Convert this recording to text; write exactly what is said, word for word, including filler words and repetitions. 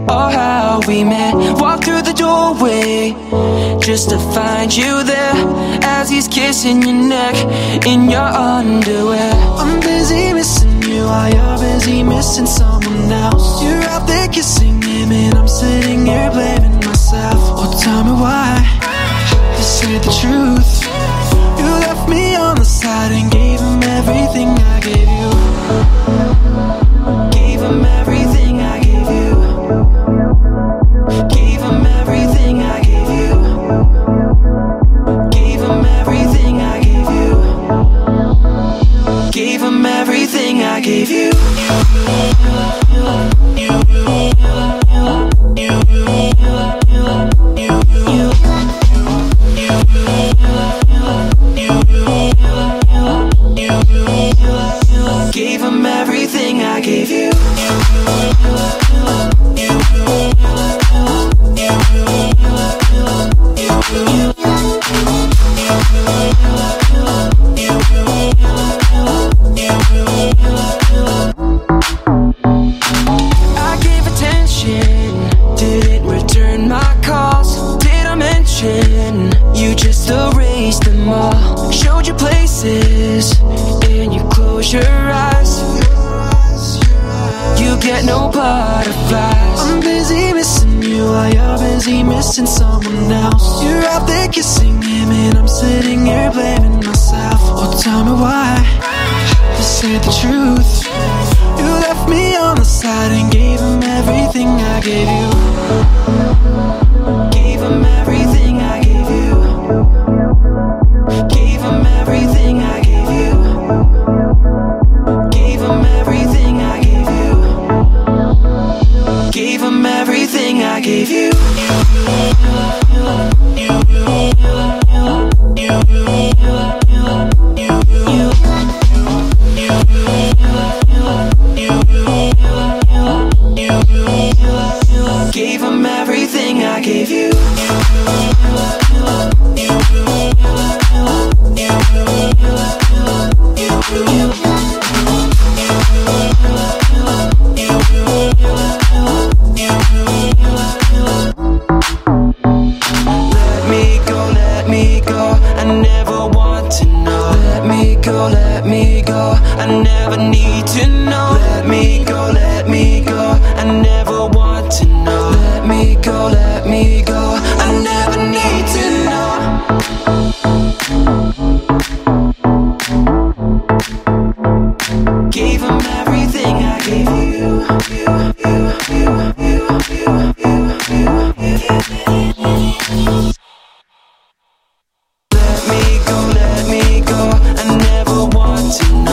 or how we met. Walk through the doorway just to find you there, as he's kissing your neck in your underwear. I'm busy missing you while you're busy missing someone else. You're out there kissing him and I'm sitting here blaming myself. Oh, tell me why, this ain't the truth. You left me on the side and gave him everything I gave you. Gave him everything I gave you. Gave him everything I gave you. Gave him everything I gave you. Gave him everything I gave you. Gave him everything I gave you. I gave attention, didn't return my calls. Did I mention you just erased them all? Showed you places and you close your eyes. You get no butterflies. I'm busy missing you while you're busy missing someone else. You're out there kissing him and I'm sitting here blaming myself. Oh, tell me why, this ain't the truth. You left me on the side and gave him everything I gave you. Gave him everything I gave you. Gave him everything I gave you. Gave him everything I gave you. Gave him everything I gave you. Gave him everything I gave you. Let me go, let me go, I never want to know. Let me go, let me go, I never need to know. Let me go, let me go, I never want to know. Let me go, let me go, I never need to know. Gave him everything I gave you. Let me go, let me go, I never want to know.